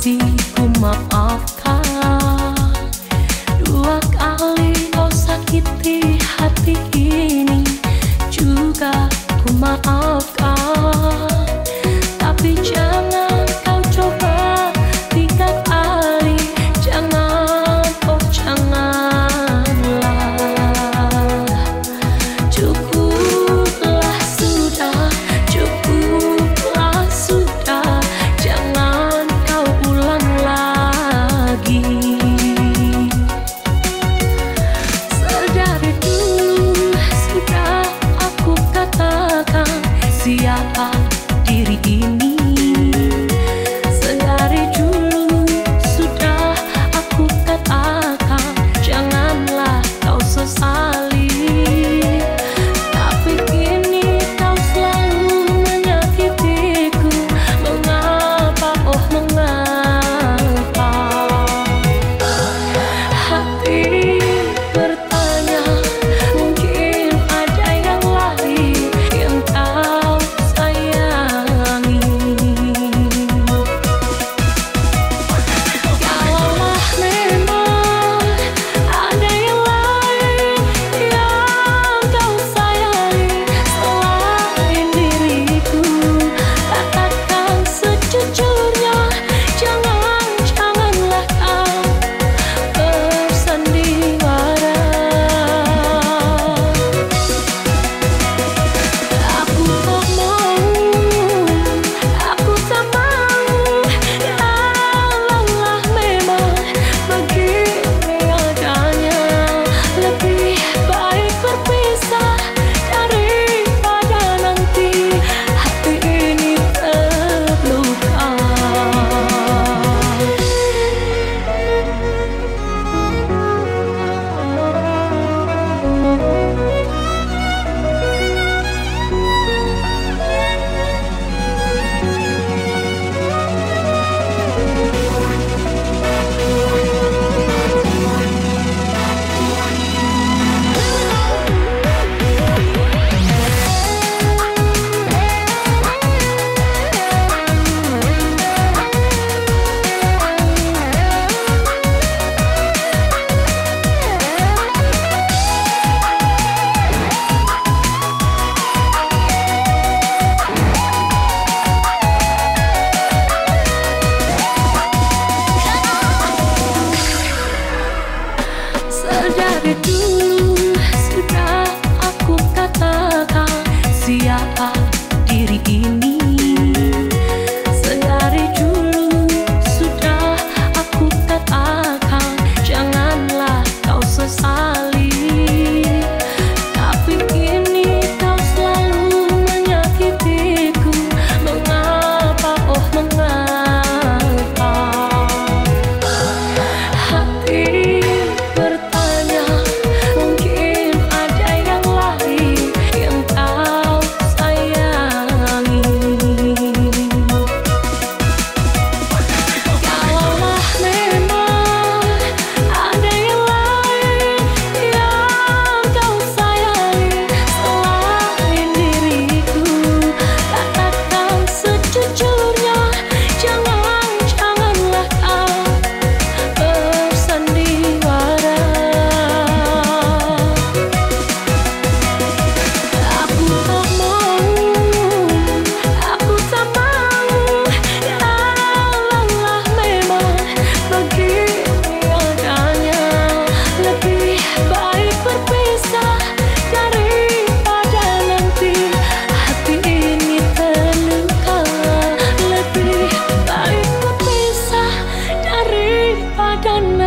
masih ku maafkan. Dua kali kau sakiti hati ini juga ku maafkan. Tapi jangan kau coba tiga kali, jangan, oh janganlah. Cukuplah sudah, cukuplah sudah, jangan kau ulang lagi. Sedari dulu sudah aku katakan siapa diri ini. Sedari dulu sudah aku katakan janganlah kau sesali. Tapi kini kau selalu menyakitiku. Mengapa, oh mengapa? Hati bertanya, mungkin ada yang lain yang kau sayangi. Kalaulah memang ada yang lain yang kau sayangi selain diriku, katakan sejujurnya, janganlah kau bersandiwara. Aku tak mau, aku tak mau. Kalaulah memang begini adanya, lebih baik berpisah daripada nanti hati ini terluka. Sedari dulu sudah aku katakan siapa diri ini. Sedari dulu sudah aku katakan janganlah kau sesali. Tapi kini kau selalu menyakitiku. Mengapa, oh mengapa? Hati bertanya, mungkin ada yang lain yang kau sayangi. Kalaulah memang ada yang lain yang kau sayangi selain diriku, katakan sejujurnya, janganlah kau bersandiwara. Aku tak mau, aku tak mau. Kalaulah memang begini adanya, lebih baik berpisah daripada nanti hati ini terluka. Lebih baik berpisah daripada nanti